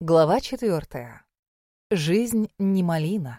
Глава 4. Жизнь не малина.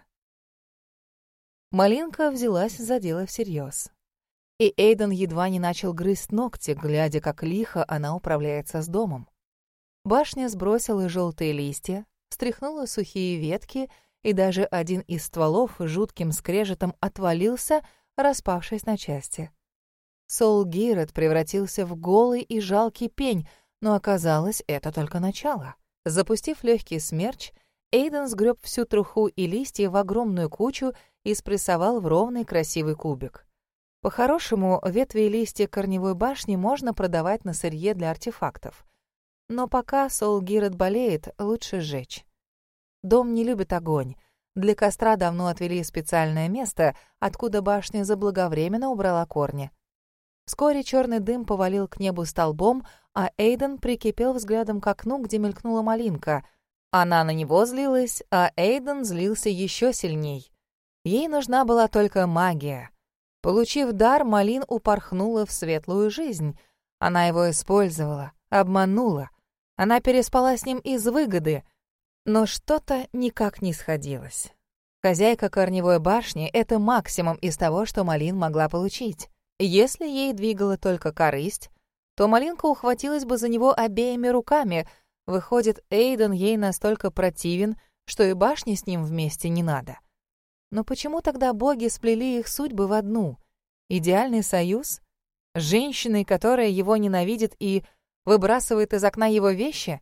Малинка взялась за дело всерьез. И Эйден едва не начал грызть ногти, глядя, как лихо она управляется с домом. Башня сбросила желтые листья, стряхнула сухие ветки, и даже один из стволов жутким скрежетом отвалился, распавшись на части. Сол-Гирет превратился в голый и жалкий пень, но оказалось, это только начало. Запустив легкий смерч, Эйден сгреб всю труху и листья в огромную кучу и спрессовал в ровный красивый кубик. По-хорошему, ветви и листья корневой башни можно продавать на сырье для артефактов. Но пока Сол-Гирет болеет, лучше сжечь. Дом не любит огонь. Для костра давно отвели специальное место, откуда башня заблаговременно убрала корни. Вскоре черный дым повалил к небу столбом, а Эйден прикипел взглядом к окну, где мелькнула малинка. Она на него злилась, а Эйден злился еще сильней. Ей нужна была только магия. Получив дар, Малин упорхнула в светлую жизнь. Она его использовала, обманула. Она переспала с ним из выгоды. Но что-то никак не сходилось. Хозяйка корневой башни — это максимум из того, что Малин могла получить. Если ей двигала только корысть, то Малинка ухватилась бы за него обеими руками. Выходит, Эйден ей настолько противен, что и башни с ним вместе не надо. Но почему тогда боги сплели их судьбы в одну? Идеальный союз? С женщиной, которая его ненавидит и выбрасывает из окна его вещи?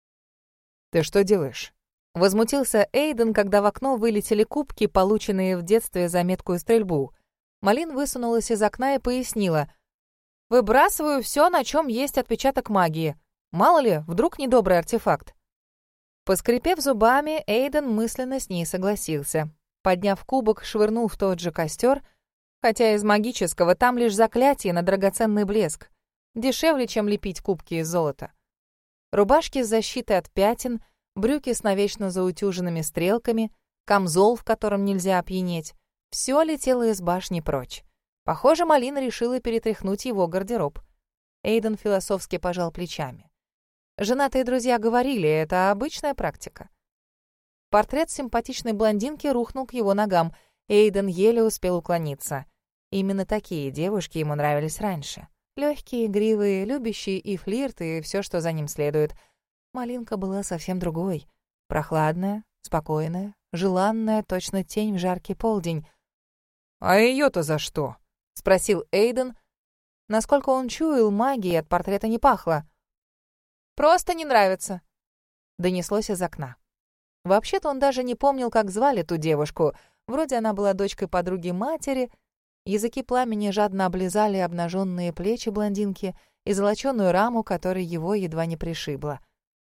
«Ты что делаешь?» Возмутился Эйден, когда в окно вылетели кубки, полученные в детстве за меткую стрельбу. Малин высунулась из окна и пояснила: «Выбрасываю все, на чем есть отпечаток магии. Мало ли, вдруг недобрый артефакт». Поскрипев зубами, Эйден мысленно с ней согласился. Подняв кубок, швырнул в тот же костер, хотя из магического там лишь заклятие на драгоценный блеск. Дешевле, чем лепить кубки из золота. Рубашки с защитой от пятен, брюки с навечно заутюженными стрелками, камзол, в котором нельзя опьянеть. Все летело из башни прочь. Похоже, Малин решила перетряхнуть его гардероб. Эйден философски пожал плечами. Женатые друзья говорили, это обычная практика. Портрет симпатичной блондинки рухнул к его ногам. Эйден еле успел уклониться. Именно такие девушки ему нравились раньше. Легкие, игривые, любящие и флирт, и все, что за ним следует. Малинка была совсем другой. Прохладная, спокойная, желанная, точно тень в жаркий полдень. «А ее-то за что?» — спросил Эйден. Насколько он чуял, магии от портрета не пахло. «Просто не нравится», — донеслось из окна. Вообще-то он даже не помнил, как звали ту девушку. Вроде она была дочкой подруги матери. Языки пламени жадно облизали обнаженные плечи блондинки и золоченую раму, которой его едва не пришибло.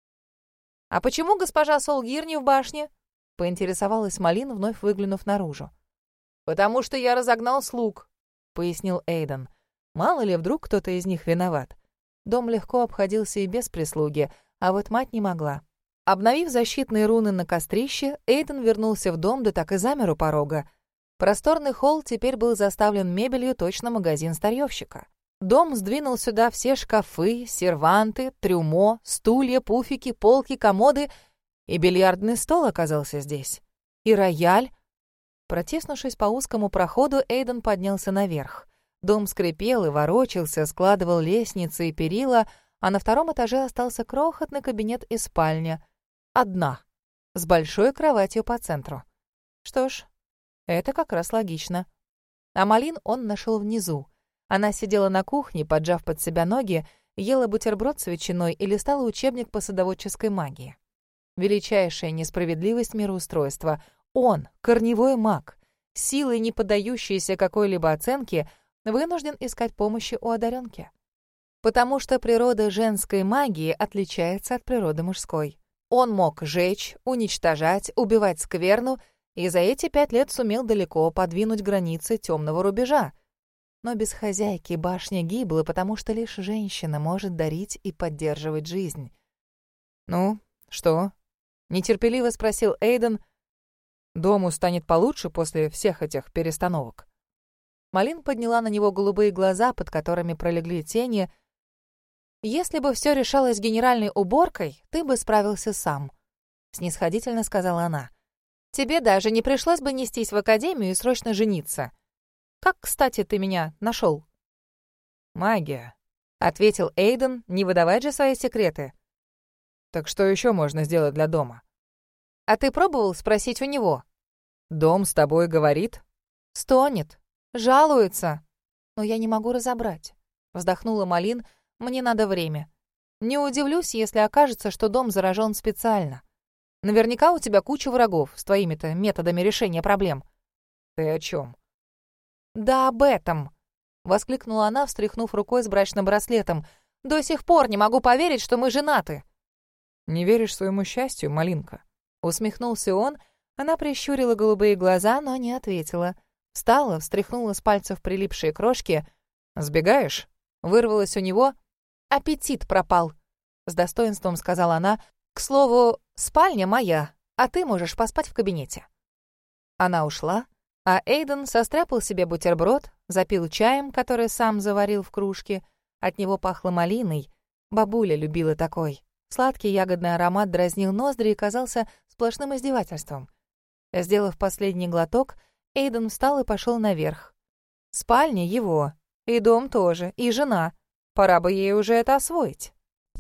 «А почему госпожа Сол-Гир не в башне?» — поинтересовалась Малин, вновь выглянув наружу. «Потому что я разогнал слуг», — пояснил Эйден. Мало ли, вдруг кто-то из них виноват. Дом легко обходился и без прислуги, а вот мать не могла. Обновив защитные руны на кострище, Эйден вернулся в дом, да так и замер у порога. Просторный холл теперь был заставлен мебелью, точно магазин старьевщика. Дом сдвинул сюда все шкафы, серванты, трюмо, стулья, пуфики, полки, комоды, и бильярдный стол оказался здесь. И рояль. Протиснувшись по узкому проходу, Эйден поднялся наверх. Дом скрипел и ворочался, складывал лестницы и перила, а на втором этаже остался крохотный кабинет и спальня. Одна, с большой кроватью по центру. Что ж, это как раз логично. А Малин он нашел внизу. Она сидела на кухне, поджав под себя ноги, ела бутерброд с ветчиной и листала учебник по садоводческой магии. Величайшая несправедливость мироустройства. Он, корневой маг, силой, не поддающейся какой-либо оценке, вынужден искать помощи у одаренки. Потому что природа женской магии отличается от природы мужской. Он мог жечь, уничтожать, убивать скверну, и за эти 5 лет сумел далеко подвинуть границы темного рубежа. Но без хозяйки башня гибла, потому что лишь женщина может дарить и поддерживать жизнь. «Ну, что?» — нетерпеливо спросил Эйден. «Дому станет получше после всех этих перестановок?» Малин подняла на него голубые глаза, под которыми пролегли тени. «Если бы все решалось генеральной уборкой, ты бы справился сам. — снисходительно сказала она. «Тебе даже не пришлось бы нестись в академию и срочно жениться. Как, кстати, ты меня нашел?» «Магия», — ответил Эйден, не выдавать же свои секреты. «Так что еще можно сделать для дома?» «А ты пробовал спросить у него?» «Дом с тобой говорит?» «Стонет, жалуется, но я не могу разобрать», — вздохнула Малин. «Мне надо время. Не удивлюсь, если окажется, что дом заражен специально. Наверняка у тебя куча врагов с твоими-то методами решения проблем». «Ты о чем?» «Да об этом», — воскликнула она, встряхнув рукой с брачным браслетом. «До сих пор не могу поверить, что мы женаты». «Не веришь своему счастью, Малинка?» Усмехнулся он. Она прищурила голубые глаза, но не ответила. Встала, встряхнула с пальцев прилипшие крошки. «Сбегаешь?» Вырвалось у него. «Аппетит пропал», — с достоинством сказала она. «К слову, спальня моя, а ты можешь поспать в кабинете». Она ушла, а Эйден состряпал себе бутерброд, запил чаем, который сам заварил в кружке. От него пахло малиной. Бабуля любила такой. Сладкий ягодный аромат дразнил ноздри и казался сплошным издевательством. Сделав последний глоток, Эйден встал и пошел наверх. Спальня его, и дом тоже, и жена. Пора бы ей уже это освоить.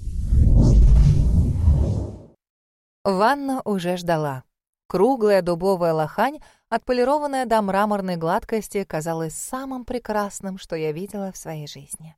Ванна уже ждала. Круглая дубовая лохань, отполированная до мраморной гладкости, казалась самым прекрасным, что я видела в своей жизни.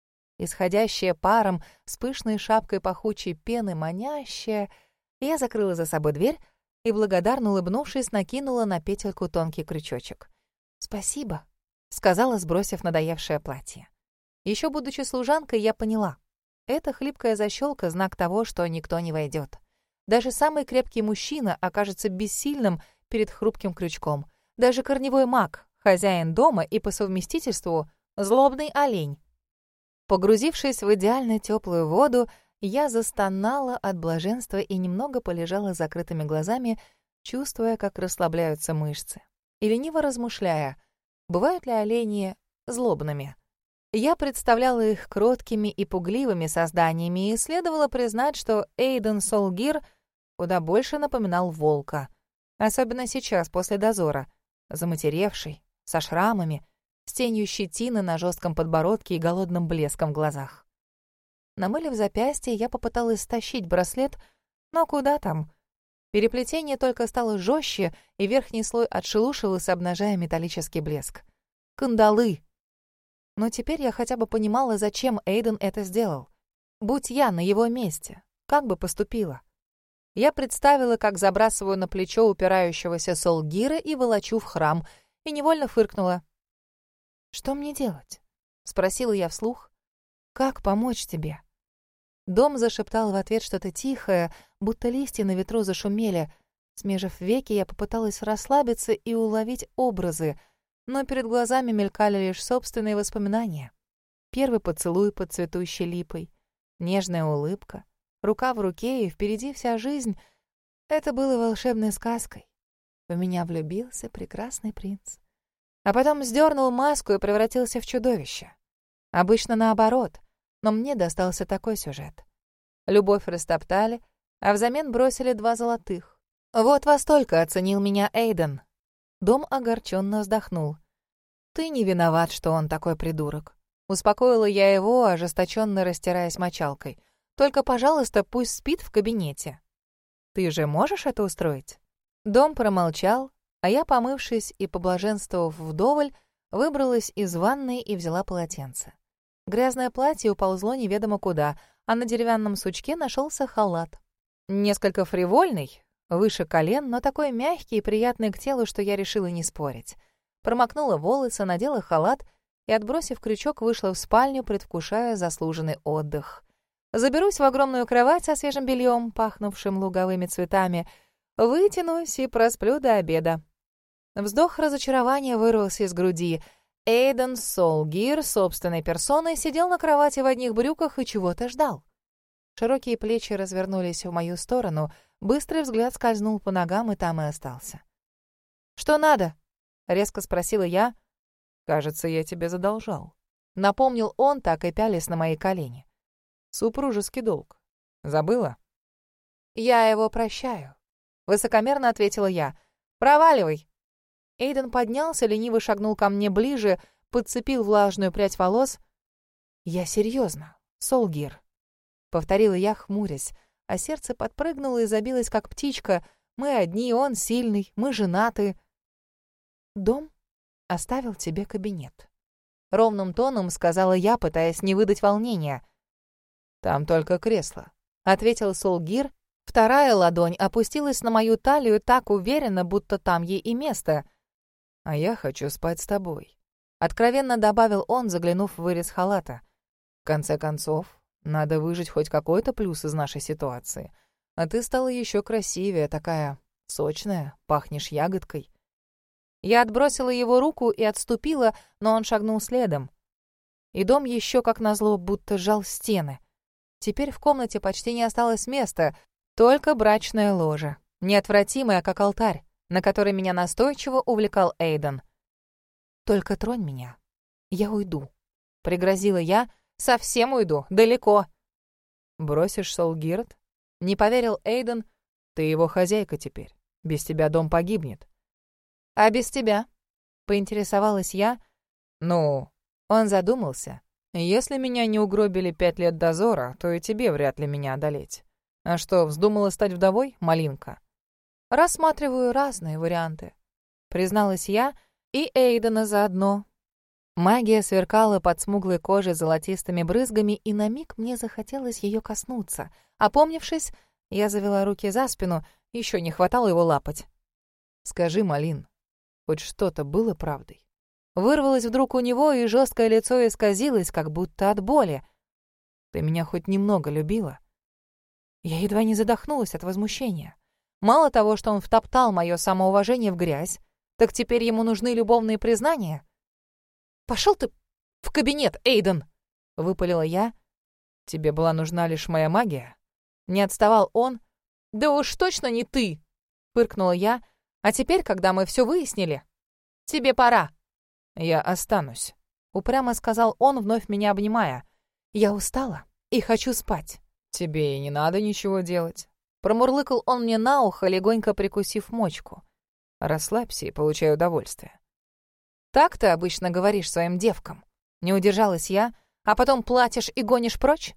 Исходящая паром с пышной шапкой пахучей пены, манящая, я закрыла за собой дверь и, благодарно улыбнувшись, накинула на петельку тонкий крючочек. «Спасибо», — сказала, сбросив надоевшее платье. Еще будучи служанкой, я поняла. Эта хлипкая защелка — знак того, что никто не войдет. Даже самый крепкий мужчина окажется бессильным перед хрупким крючком. Даже корневой маг, хозяин дома и по совместительству злобный олень. Погрузившись в идеально теплую воду, я застонала от блаженства и немного полежала с закрытыми глазами, чувствуя, как расслабляются мышцы. И лениво размышляя, бывают ли олени злобными. Я представляла их кроткими и пугливыми созданиями, и следовало признать, что Эйден Солгир куда больше напоминал волка. Особенно сейчас, после дозора. Заматеревший, со шрамами, с тенью щетины на жестком подбородке и голодным блеском в глазах. Намылив запястье, я попыталась стащить браслет, но куда там? Переплетение только стало жестче, и верхний слой отшелушивался, обнажая металлический блеск. Кандалы! Но теперь я хотя бы понимала, зачем Эйден это сделал. Будь я на его месте, как бы поступила? Я представила, как забрасываю на плечо упирающегося Солгира и волочу в храм, и невольно фыркнула. «Что мне делать?» — спросила я вслух. «Как помочь тебе?» Дом зашептал в ответ что-то тихое, будто листья на ветру зашумели. Смежив веки, я попыталась расслабиться и уловить образы, но перед глазами мелькали лишь собственные воспоминания. Первый поцелуй под цветущей липой, нежная улыбка, рука в руке, и впереди вся жизнь. Это было волшебной сказкой. В меня влюбился прекрасный принц. А потом сдернул маску и превратился в чудовище. Обычно наоборот, но мне достался такой сюжет. Любовь растоптали, а взамен бросили 2 золотых. Вот во столько оценил меня Эйден. Дом огорченно вздохнул. «Ты не виноват, что он такой придурок». Успокоила я его, ожесточенно растираясь мочалкой. «Только, пожалуйста, пусть спит в кабинете». «Ты же можешь это устроить?» Дом промолчал, а я, помывшись и поблаженствовав вдоволь, выбралась из ванной и взяла полотенце. Грязное платье уползло неведомо куда, а на деревянном сучке нашелся халат. Несколько фривольный, выше колен, но такой мягкий и приятный к телу, что я решила не спорить. Промокнула волосы, надела халат и, отбросив крючок, вышла в спальню, предвкушая заслуженный отдых. Заберусь в огромную кровать со свежим бельем, пахнувшим луговыми цветами, вытянусь и просплю до обеда. Вздох разочарования вырвался из груди. Эйден Солгир собственной персоной сидел на кровати в одних брюках и чего-то ждал. Широкие плечи развернулись в мою сторону, быстрый взгляд скользнул по ногам и там и остался. «Что надо?» — резко спросила я. «Кажется, я тебе задолжал», — напомнил он, так и пялясь на мои колени. «Супружеский долг. Забыла?» «Я его прощаю», высокомерно ответила я. «Проваливай!» Эйден поднялся, лениво шагнул ко мне ближе, подцепил влажную прядь волос. «Я серьезно, Солгир», — повторила я, хмурясь, а сердце подпрыгнуло и забилось, как птичка. Мы одни, он сильный, мы женаты. «Дом оставил тебе кабинет», — ровным тоном сказала я, пытаясь не выдать волнения. «Там только кресло», — ответил Солгир. Вторая ладонь опустилась на мою талию так уверенно, будто там ей и место. «А я хочу спать с тобой», — откровенно добавил он, заглянув в вырез халата. «В конце концов, надо выжить хоть какой-то плюс из нашей ситуации. А ты стала еще красивее, такая сочная, пахнешь ягодкой». Я отбросила его руку и отступила, но он шагнул следом. И дом еще, как назло, будто сжал стены. Теперь в комнате почти не осталось места, только брачное ложе, неотвратимое, как алтарь, на который меня настойчиво увлекал Эйден. «Только тронь меня, я уйду», — пригрозила я. «Совсем уйду, далеко». «Бросишь Солгирд?» — не поверил Эйден. «Ты его хозяйка теперь. Без тебя дом погибнет». «А без тебя?» — поинтересовалась я. «Ну...» — он задумался. «Если меня не угробили 5 лет дозора, то и тебе вряд ли меня одолеть. А что, вздумала стать вдовой, малинка?» «Рассматриваю разные варианты», — призналась я, и Эйдена заодно. Магия сверкала под смуглой кожей золотистыми брызгами, и на миг мне захотелось ее коснуться. Опомнившись, я завела руки за спину, еще не хватало его лапать. «Скажи, Малин, хоть что-то было правдой?» Вырвалось вдруг у него, и жесткое лицо исказилось, как будто от боли. «Ты меня хоть немного любила?» Я едва не задохнулась от возмущения. Мало того, что он втоптал мое самоуважение в грязь, так теперь ему нужны любовные признания. «Пошел ты в кабинет, Эйден!» — выпалила я. «Тебе была нужна лишь моя магия?» Не отставал он. «Да уж точно не ты!» — фыркнула я. «А теперь, когда мы все выяснили, тебе пора». «Я останусь», — упрямо сказал он, вновь меня обнимая. «Я устала и хочу спать». «Тебе и не надо ничего делать». Промурлыкал он мне на ухо, легонько прикусив мочку. «Расслабься и получай удовольствие». «Так ты обычно говоришь своим девкам». Не удержалась я, а потом платишь и гонишь прочь?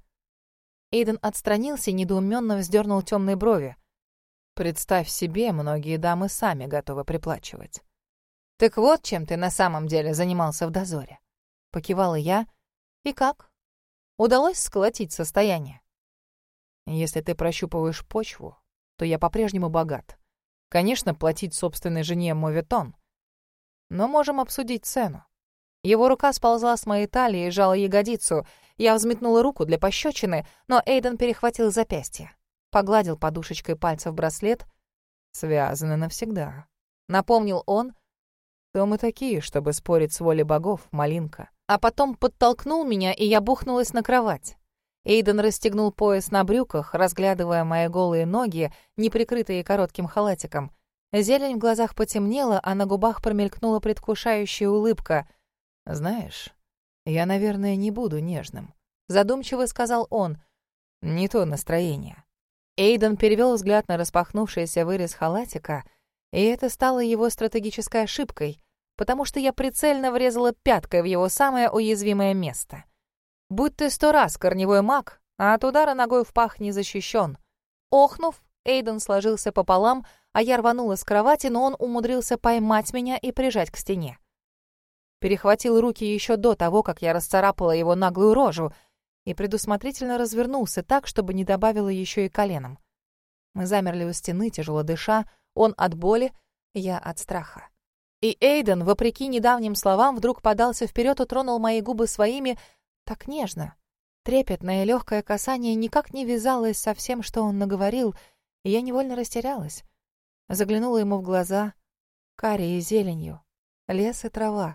Эйден отстранился и недоуменно вздернул темные брови. «Представь себе, многие дамы сами готовы приплачивать». «Так вот, чем ты на самом деле занимался в дозоре». Покивала я. «И как? Удалось сколотить состояние?» «Если ты прощупываешь почву, то я по-прежнему богат. Конечно, платить собственной жене моветон. Но можем обсудить цену». Его рука сползла с моей талии и сжала ягодицу. Я взметнула руку для пощечины, но Эйден перехватил запястье. Погладил подушечкой пальцев браслет. «Связаны навсегда», — напомнил он. «Кто мы такие, чтобы спорить с волей богов, малинка?» А потом подтолкнул меня, и я бухнулась на кровать. Эйден расстегнул пояс на брюках, разглядывая мои голые ноги, не прикрытые коротким халатиком. Зелень в глазах потемнела, а на губах промелькнула предвкушающая улыбка. «Знаешь, я, наверное, не буду нежным», — задумчиво сказал он. «Не то настроение». Эйден перевел взгляд на распахнувшийся вырез халатика, и это стало его стратегической ошибкой, потому что я прицельно врезала пяткой в его самое уязвимое место. Будь ты 100 раз корневой маг, а от удара ногой в пах не защищен. Охнув, Эйден сложился пополам, а я рванула с кровати, но он умудрился поймать меня и прижать к стене. Перехватил руки еще до того, как я расцарапала его наглую рожу, и предусмотрительно развернулся так, чтобы не добавило еще и коленом. Мы замерли у стены, тяжело дыша, он от боли, я от страха. И Эйден, вопреки недавним словам, вдруг подался вперед и тронул мои губы своими так нежно. Трепетное легкое касание никак не вязалось со всем, что он наговорил, и я невольно растерялась. Заглянула ему в глаза, карие зеленью, лес и трава.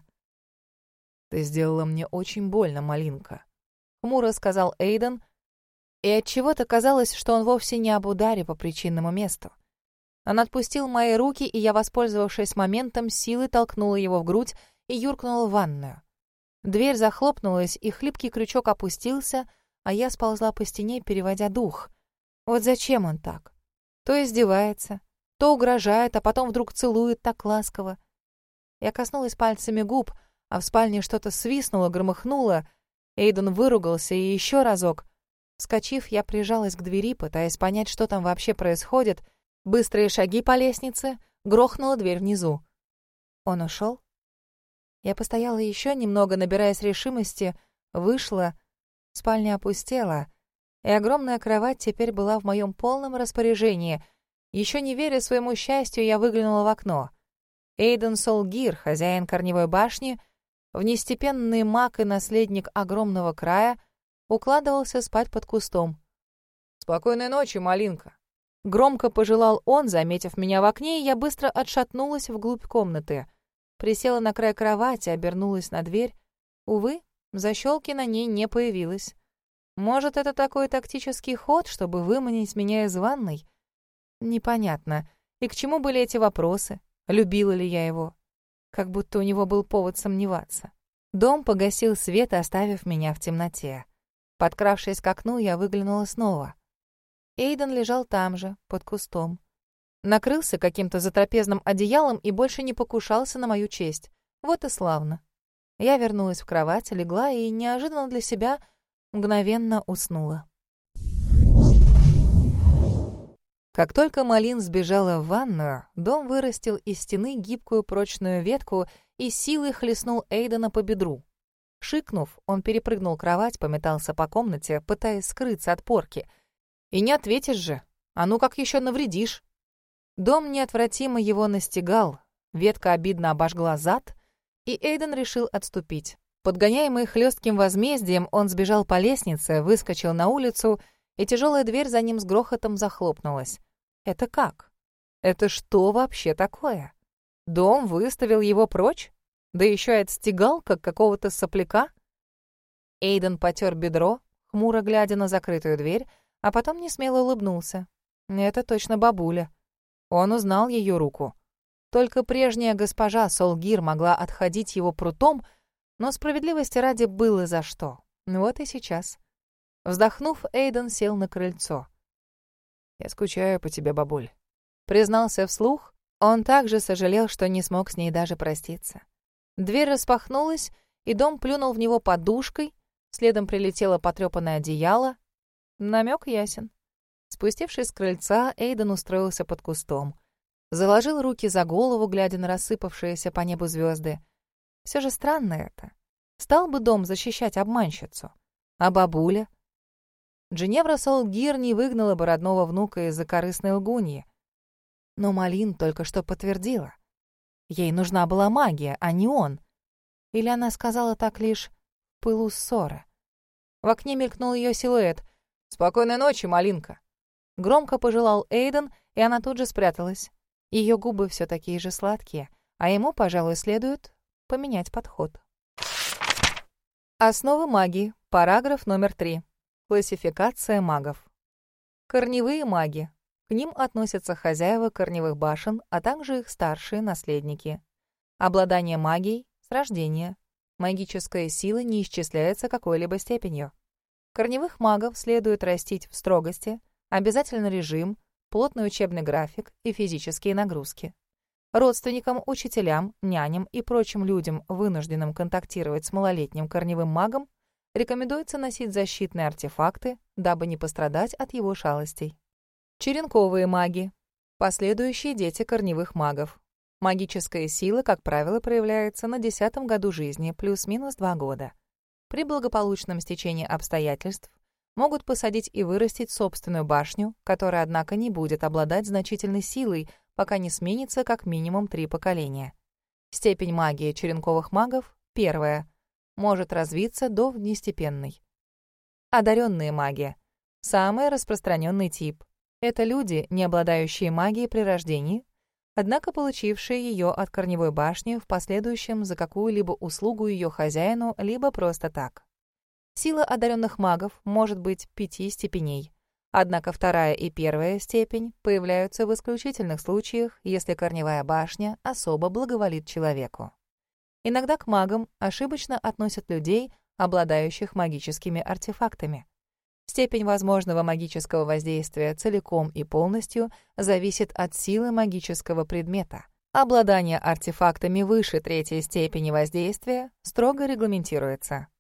«Ты сделала мне очень больно, малинка», — хмуро сказал Эйден, и отчего-то казалось, что он вовсе не об ударе по причинному месту. Он отпустил мои руки, и я, воспользовавшись моментом, силой толкнула его в грудь и юркнула в ванную. Дверь захлопнулась, и хлипкий крючок опустился, а я сползла по стене, переводя дух. Вот зачем он так? То издевается, То угрожает, а потом вдруг целует так ласково. Я коснулась пальцами губ, а в спальне что-то свистнуло, громыхнуло. Эйден выругался и еще разок. Вскочив, я прижалась к двери, пытаясь понять, что там вообще происходит. Быстрые шаги по лестнице, грохнула дверь внизу. Он ушел? Я постояла еще немного, набираясь решимости, вышла. Спальня опустела, и огромная кровать теперь была в моем полном распоряжении. Еще не веря своему счастью, я выглянула в окно. Эйден Солгир, хозяин Корневой башни, внестепенный маг и наследник огромного края, укладывался спать под кустом. «Спокойной ночи, малинка!» Громко пожелал он, заметив меня в окне, и я быстро отшатнулась вглубь комнаты. Присела на край кровати, обернулась на дверь. Увы, защелки на ней не появилось. Может, это такой тактический ход, чтобы выманить меня из ванной? Непонятно. И к чему были эти вопросы? Любила ли я его? Как будто у него был повод сомневаться. Дом погасил свет, оставив меня в темноте. Подкравшись к окну, я выглянула снова. Эйден лежал там же, под кустом. Накрылся каким-то затрапезным одеялом и больше не покушался на мою честь. Вот и славно. Я вернулась в кровать, легла и, неожиданно для себя, мгновенно уснула. Как только Малин сбежала в ванную, дом вырастил из стены гибкую прочную ветку и силой хлестнул Эйдена по бедру. Шикнув, он перепрыгнул кровать, пометался по комнате, пытаясь скрыться от порки. «И не ответишь же! А ну как еще навредишь!» Дом неотвратимо его настигал, ветка обидно обожгла зад, и Эйден решил отступить. Подгоняемый хлестким возмездием, он сбежал по лестнице, выскочил на улицу, и тяжелая дверь за ним с грохотом захлопнулась. Это как? Это что вообще такое? Дом выставил его прочь? Да еще и отстегал, как какого-то сопляка? Эйден потер бедро, хмуро глядя на закрытую дверь, а потом несмело улыбнулся. Это точно бабуля. Он узнал ее руку. Только прежняя госпожа Солгир могла отходить его прутом, но справедливости ради было за что. Вот и сейчас. Вздохнув, Эйден сел на крыльцо. «Я скучаю по тебе, бабуль», — признался вслух. Он также сожалел, что не смог с ней даже проститься. Дверь распахнулась, и дом плюнул в него подушкой, следом прилетело потрёпанное одеяло. Намек ясен. Спустившись с крыльца, Эйден устроился под кустом. Заложил руки за голову, глядя на рассыпавшиеся по небу звезды. Все же странно это. Стал бы дом защищать обманщицу. А бабуля? Джиневра Солгир не выгнала бы родного внука из-за корыстной лгуньи. Но Малин только что подтвердила. Ей нужна была магия, а не он. Или она сказала так лишь в пылу ссоры. В окне мелькнул ее силуэт. «Спокойной ночи, малинка!» Громко пожелал Эйден, и она тут же спряталась. Ее губы все такие же сладкие, а ему, пожалуй, следует поменять подход. Основы магии. Параграф номер 3. Классификация магов. Корневые маги. К ним относятся хозяева корневых башен, а также их старшие наследники. Обладание магией с рождения. Магическая сила не исчисляется какой-либо степенью. Корневых магов следует растить в строгости, обязательный режим, плотный учебный график и физические нагрузки. Родственникам, учителям, няням и прочим людям, вынужденным контактировать с малолетним корневым магом, рекомендуется носить защитные артефакты, дабы не пострадать от его шалостей. Черенковые маги. Последующие дети корневых магов. Магическая сила, как правило, проявляется на 10-м году жизни, плюс-минус 2 года. При благополучном стечении обстоятельств могут посадить и вырастить собственную башню, которая, однако, не будет обладать значительной силой, пока не сменится как минимум 3 поколения. Степень магии черенковых магов, первая, может развиться до внестепенной. Одаренные маги. Самый распространенный тип. Это люди, не обладающие магией при рождении, однако получившие ее от корневой башни в последующем за какую-либо услугу ее хозяину, либо просто так. Сила одаренных магов может быть 5 степеней. Однако вторая и первая степень появляются в исключительных случаях, если корневая башня особо благоволит человеку. Иногда к магам ошибочно относят людей, обладающих магическими артефактами. Степень возможного магического воздействия целиком и полностью зависит от силы магического предмета. Обладание артефактами выше третьей степени воздействия строго регламентируется.